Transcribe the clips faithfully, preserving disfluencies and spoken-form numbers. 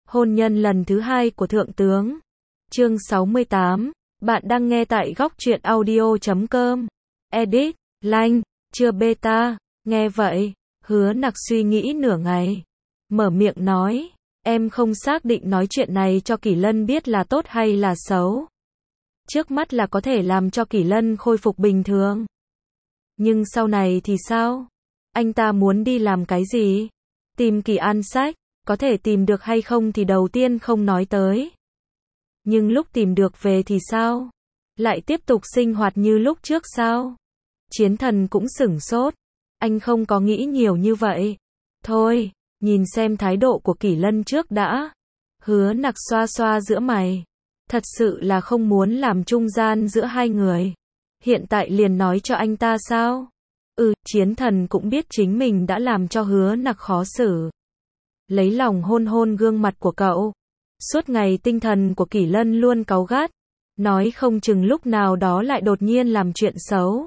Hôn nhân lần thứ hai của Thượng tướng. Chương sáu mươi tám. Bạn đang nghe tại góc truyện audio chấm com. Edit, Lanh, chưa beta. Nghe vậy, Hứa Nặc suy nghĩ nửa ngày. Mở miệng nói, em không xác định nói chuyện này cho Kỷ Lân biết là tốt hay là xấu. Trước mắt là có thể làm cho Kỷ Lân khôi phục bình thường. Nhưng sau này thì sao? Anh ta muốn đi làm cái gì? Tìm Kỳ An Sách, có thể tìm được hay không thì đầu tiên không nói tới. Nhưng lúc tìm được về thì sao? Lại tiếp tục sinh hoạt như lúc trước sao? Chiến Thần cũng sửng sốt. Anh không có nghĩ nhiều như vậy. Thôi, nhìn xem thái độ của Kỷ Lân trước đã. Hứa Nặc xoa xoa giữa mày. Thật sự là không muốn làm trung gian giữa hai người. Hiện tại liền nói cho anh ta sao? Ừ, Chiến Thần cũng biết chính mình đã làm cho Hứa Nặc khó xử. Lấy lòng hôn hôn gương mặt của cậu. Suốt ngày tinh thần của Kỷ Lân luôn cáu gắt. Nói không chừng lúc nào đó lại đột nhiên làm chuyện xấu.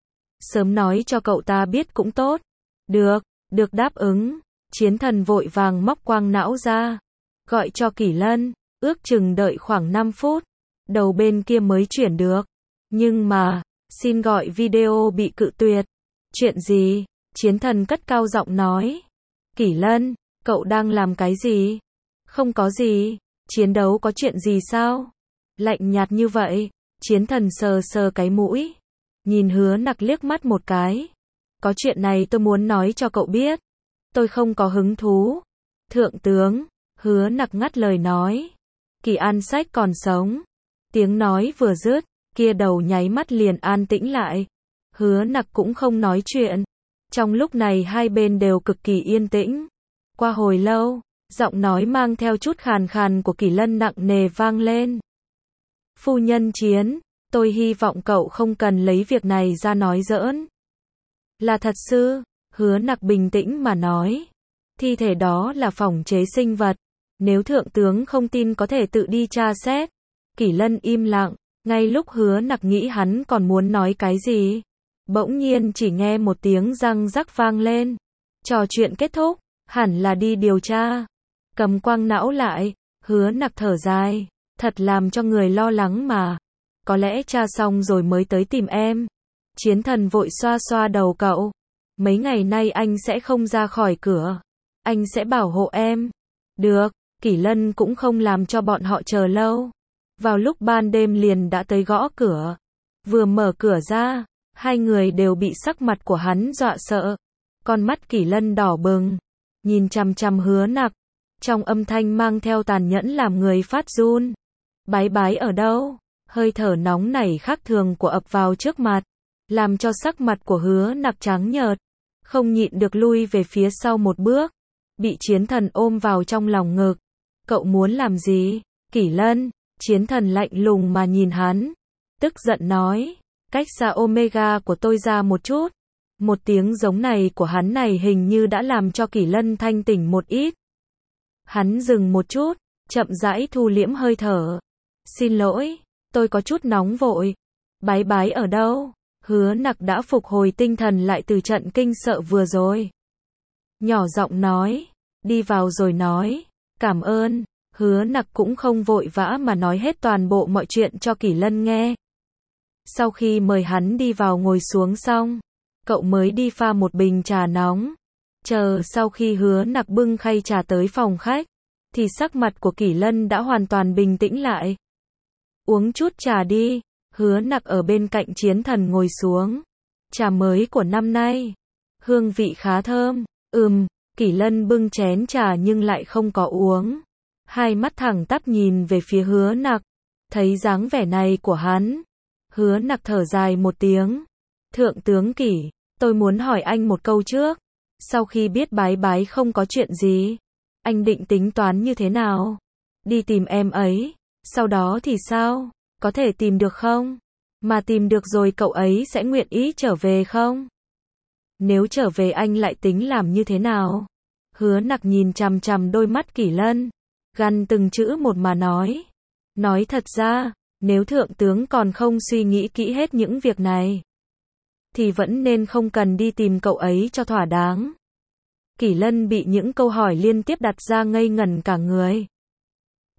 Sớm nói cho cậu ta biết cũng tốt. Được, được đáp ứng. Chiến Thần vội vàng móc quang não ra. Gọi cho Kỷ Lân, ước chừng đợi khoảng năm phút. Đầu bên kia mới chuyển được. Nhưng mà, xin gọi video bị cự tuyệt. Chuyện gì? Chiến Thần cất cao giọng nói. Kỷ Lân, cậu đang làm cái gì? Không có gì. Chiến đấu có chuyện gì sao? Lạnh nhạt như vậy. Chiến Thần sờ sờ cái mũi. Nhìn Hứa Nặc liếc mắt một cái. Có chuyện này tôi muốn nói cho cậu biết. Tôi không có hứng thú. Thượng tướng. Hứa Nặc ngắt lời nói. Kỳ An Sách còn sống. Tiếng nói vừa dứt, kia đầu nháy mắt liền an tĩnh lại. Hứa Nặc cũng không nói chuyện. Trong lúc này hai bên đều cực kỳ yên tĩnh. Qua hồi lâu, giọng nói mang theo chút khàn khàn của Kỷ Lân nặng nề vang lên. Phu nhân Chiến, tôi hy vọng cậu không cần lấy việc này ra nói giỡn. Là thật sự, Hứa Nặc bình tĩnh mà nói. Thi thể đó là phỏng chế sinh vật. Nếu thượng tướng không tin có thể tự đi tra xét. Kỷ Lân im lặng, ngay lúc Hứa Nặc nghĩ hắn còn muốn nói cái gì. Bỗng nhiên chỉ nghe một tiếng răng rắc vang lên. Trò chuyện kết thúc, hẳn là đi điều tra. Cầm quang não lại, Hứa Nặc thở dài. Thật làm cho người lo lắng mà. Có lẽ tra xong rồi mới tới tìm em. Chiến Thần vội xoa xoa đầu cậu. Mấy ngày nay anh sẽ không ra khỏi cửa. Anh sẽ bảo hộ em. Được, Kỷ Lân cũng không làm cho bọn họ chờ lâu. Vào lúc ban đêm liền đã tới gõ cửa. Vừa mở cửa ra, hai người đều bị sắc mặt của hắn dọa sợ. Con mắt Kỷ Lân đỏ bừng. Nhìn chằm chằm Hứa Nặc. Trong âm thanh mang theo tàn nhẫn làm người phát run. Bái bái ở đâu? Hơi thở nóng nảy khác thường của ập vào trước mặt. Làm cho sắc mặt của Hứa Nặc trắng nhợt. Không nhịn được lui về phía sau một bước. Bị Chiến Thần ôm vào trong lòng ngực. Cậu muốn làm gì? Kỷ Lân. Chiến Thần lạnh lùng mà nhìn hắn. Tức giận nói. Cách xa Omega của tôi ra một chút. Một tiếng giống này của hắn này hình như đã làm cho Kỷ Lân thanh tỉnh một ít. Hắn dừng một chút. Chậm rãi thu liễm hơi thở. Xin lỗi. Tôi có chút nóng vội. Bái bái ở đâu? Hứa Nặc đã phục hồi tinh thần lại từ trận kinh sợ vừa rồi. Nhỏ giọng nói. Đi vào rồi nói. Cảm ơn. Hứa Nặc cũng không vội vã mà nói hết toàn bộ mọi chuyện cho Kỷ Lân nghe. Sau khi mời hắn đi vào ngồi xuống xong, cậu mới đi pha một bình trà nóng. Chờ sau khi Hứa Nặc bưng khay trà tới phòng khách, thì sắc mặt của Kỷ Lân đã hoàn toàn bình tĩnh lại. Uống chút trà đi. Hứa Nặc ở bên cạnh Chiến Thần ngồi xuống. Trà mới của năm nay. Hương vị khá thơm. Ừm, Kỷ Lân bưng chén trà nhưng lại không có uống. Hai mắt thẳng tắp nhìn về phía Hứa Nặc. Thấy dáng vẻ này của hắn. Hứa Nặc thở dài một tiếng. Thượng tướng Kỷ, tôi muốn hỏi anh một câu trước. Sau khi biết bái bái không có chuyện gì, anh định tính toán như thế nào? Đi tìm em ấy. Sau đó thì sao? Có thể tìm được không? Mà tìm được rồi cậu ấy sẽ nguyện ý trở về không? Nếu trở về anh lại tính làm như thế nào? Hứa Nặc nhìn chằm chằm đôi mắt Kỷ Lân. Gằn từng chữ một mà nói. Nói thật ra, nếu thượng tướng còn không suy nghĩ kỹ hết những việc này, thì vẫn nên không cần đi tìm cậu ấy cho thỏa đáng. Kỷ Lân bị những câu hỏi liên tiếp đặt ra ngây ngẩn cả người.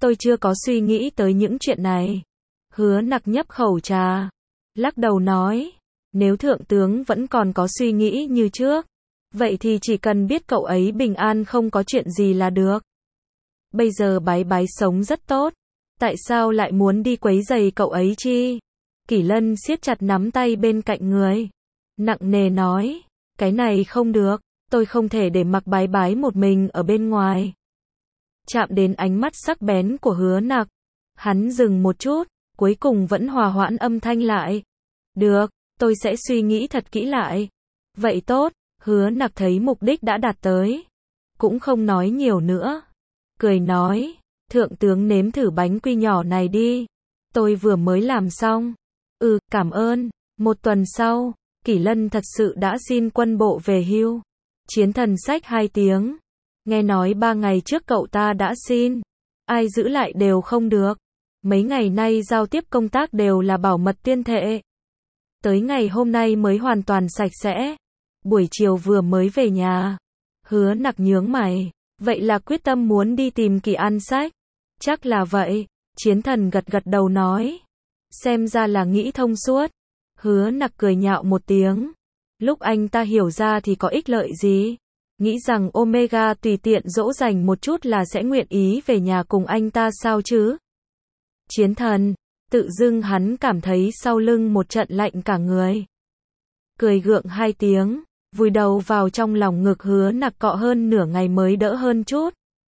tôi chưa có suy nghĩ tới những chuyện này. Hứa Nặc nhấp khẩu trà, lắc đầu nói, nếu thượng tướng vẫn còn có suy nghĩ như trước, vậy thì chỉ cần biết cậu ấy bình an không có chuyện gì là được. Bây giờ bái bái sống rất tốt, tại sao lại muốn đi quấy rầy cậu ấy chi? Kỷ Lân siết chặt nắm tay bên cạnh người, nặng nề nói, cái này không được, tôi không thể để mặc bái bái một mình ở bên ngoài. Chạm đến ánh mắt sắc bén của Hứa Nặc, hắn dừng một chút, cuối cùng vẫn hòa hoãn âm thanh lại. Được, tôi sẽ suy nghĩ thật kỹ lại. Vậy tốt, Hứa Nặc thấy mục đích đã đạt tới, cũng không nói nhiều nữa. Cười nói, thượng tướng nếm thử bánh quy nhỏ này đi. Tôi vừa mới làm xong. Ừ, cảm ơn. Một tuần sau, Kỷ Lân thật sự đã xin quân bộ về hưu. Chiến Thần xách hai tiếng. Nghe nói ba ngày trước cậu ta đã xin. Ai giữ lại đều không được. Mấy ngày nay giao tiếp công tác đều là bảo mật tuyên thệ. Tới ngày hôm nay mới hoàn toàn sạch sẽ. Buổi chiều vừa mới về nhà. Hứa Nặc nhướng mày. Vậy là quyết tâm muốn đi tìm Kỳ An Sách. Chắc là vậy. Chiến Thần gật gật đầu nói. Xem ra là nghĩ thông suốt. Hứa Nặc cười nhạo một tiếng. Lúc anh ta hiểu ra thì có ích lợi gì? Nghĩ rằng Omega tùy tiện dỗ dành một chút là sẽ nguyện ý về nhà cùng anh ta sao chứ? Chiến Thần, tự dưng hắn cảm thấy sau lưng một trận lạnh cả người. Cười gượng hai tiếng, vùi đầu vào trong lòng ngực Hứa Nặc cọ hơn nửa ngày mới đỡ hơn chút.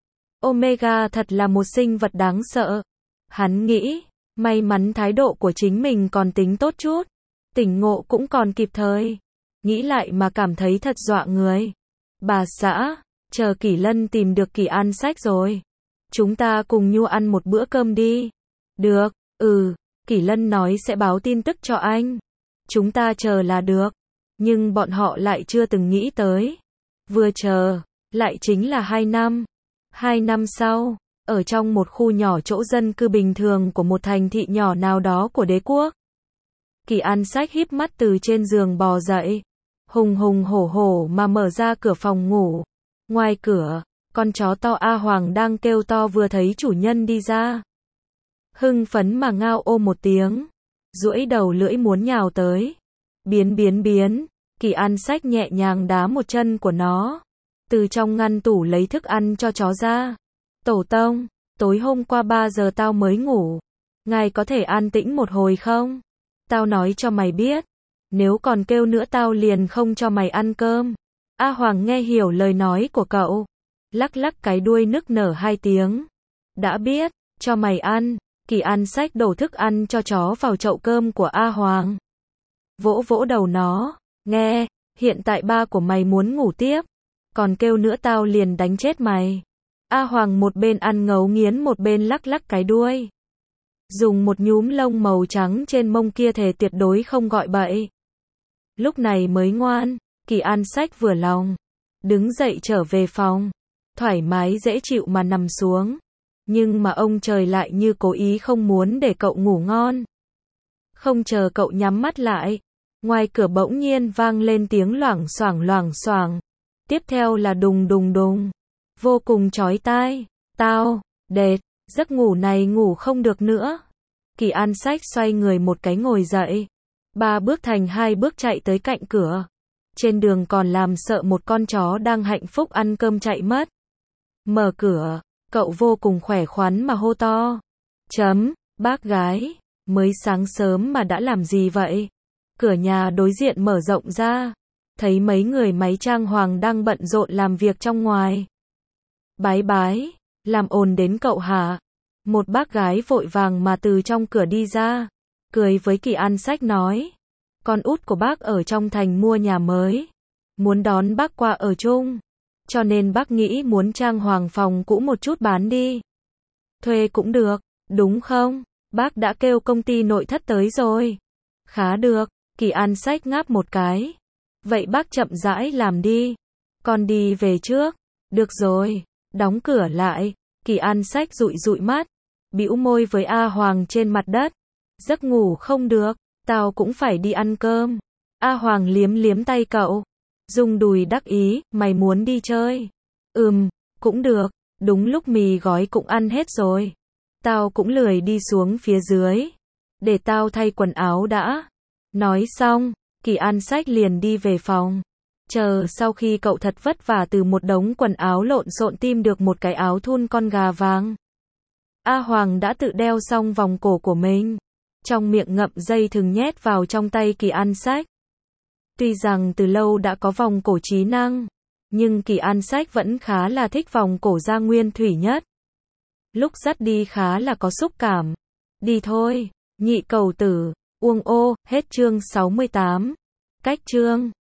Omega thật là một sinh vật đáng sợ. Hắn nghĩ, may mắn thái độ của chính mình còn tính tốt chút. Tỉnh ngộ cũng còn kịp thời. Nghĩ lại mà cảm thấy thật dọa người. Bà xã, chờ Kỷ Lân tìm được Kỳ An Sách rồi. Chúng ta cùng Nhu ăn một bữa cơm đi. Được, ừ, Kỷ Lân nói sẽ báo tin tức cho anh. Chúng ta chờ là được. Nhưng bọn họ lại chưa từng nghĩ tới. Vừa chờ, lại chính là hai năm. Hai năm sau, ở trong một khu nhỏ chỗ dân cư bình thường của một thành thị nhỏ nào đó của đế quốc. Kỳ An Sách híp mắt từ trên giường bò dậy. Hùng hùng hổ hổ mà mở ra cửa phòng ngủ. Ngoài cửa, con chó to A Hoàng đang kêu to vừa thấy chủ nhân đi ra. Hưng phấn mà ngao ô một tiếng. Duỗi đầu lưỡi muốn nhào tới. Biến biến biến, Kỳ An Sách nhẹ nhàng đá một chân của nó. Từ trong ngăn tủ lấy thức ăn cho chó ra. Tổ tông, tối hôm qua ba giờ tao mới ngủ. Ngài có thể an tĩnh một hồi không? Tao nói cho mày biết. Nếu còn kêu nữa tao liền không cho mày ăn cơm. A Hoàng nghe hiểu lời nói của cậu. Lắc lắc cái đuôi nức nở hai tiếng. Đã biết, cho mày ăn. Kỳ An Sách đổ thức ăn cho chó vào chậu cơm của A Hoàng. Vỗ vỗ đầu nó. Nghe, hiện tại ba của mày muốn ngủ tiếp. Còn kêu nữa tao liền đánh chết mày. A Hoàng một bên ăn ngấu nghiến một bên lắc lắc cái đuôi. Dùng một nhúm lông màu trắng trên mông kia thề tuyệt đối không gọi bậy. Lúc này mới ngoan, Kỳ An Sách vừa lòng. Đứng dậy trở về phòng. Thoải mái dễ chịu mà nằm xuống. Nhưng mà ông trời lại như cố ý không muốn để cậu ngủ ngon. Không chờ cậu nhắm mắt lại. Ngoài cửa bỗng nhiên vang lên tiếng loảng xoảng loảng xoảng. Tiếp theo là đùng đùng đùng. Vô cùng chói tai. Tao, đệt, giấc ngủ này ngủ không được nữa. Kỳ An Sách xoay người một cái ngồi dậy. Ba bước thành hai bước chạy tới cạnh cửa. Trên đường còn làm sợ một con chó đang hạnh phúc ăn cơm chạy mất. Mở cửa, cậu vô cùng khỏe khoắn mà hô to. Chấm, bác gái, mới sáng sớm mà đã làm gì vậy? Cửa nhà đối diện mở rộng ra. Thấy mấy người máy trang hoàng đang bận rộn làm việc trong ngoài. Bái bái, làm ồn đến cậu hả? Một bác gái vội vàng mà từ trong cửa đi ra. Cười với Kỳ An Sách nói. Con út của bác ở trong thành mua nhà mới. Muốn đón bác qua ở chung. Cho nên bác nghĩ muốn trang hoàng phòng cũ một chút bán đi. Thuê cũng được, đúng không? Bác đã kêu công ty nội thất tới rồi. Khá được, Kỳ An Sách ngáp một cái. Vậy bác chậm rãi làm đi. Con đi về trước. Được rồi, đóng cửa lại. Kỳ An Sách dụi dụi mắt. Bĩu môi với A Hoàng trên mặt đất. Giấc ngủ không được, tao cũng phải đi ăn cơm. A Hoàng liếm liếm tay cậu. Dùng đùi đắc ý, mày muốn đi chơi? Ừm, cũng được, đúng lúc mì gói cũng ăn hết rồi. Tao cũng lười đi xuống phía dưới. Để tao thay quần áo đã. Nói xong, Kỳ An xách liền đi về phòng. Chờ sau khi cậu thật vất vả từ một đống quần áo lộn xộn tìm được một cái áo thun con gà vàng. A Hoàng đã tự đeo xong vòng cổ của mình. Trong miệng ngậm dây thừng nhét vào trong tay Kỳ An xách. Tuy rằng từ lâu đã có vòng cổ trí năng, nhưng Kỳ An xách vẫn khá là thích vòng cổ gia nguyên thủy nhất. Lúc dắt đi khá là có xúc cảm. Đi thôi, nhị cầu tử, uông ô, hết chương sáu mươi tám. Cách chương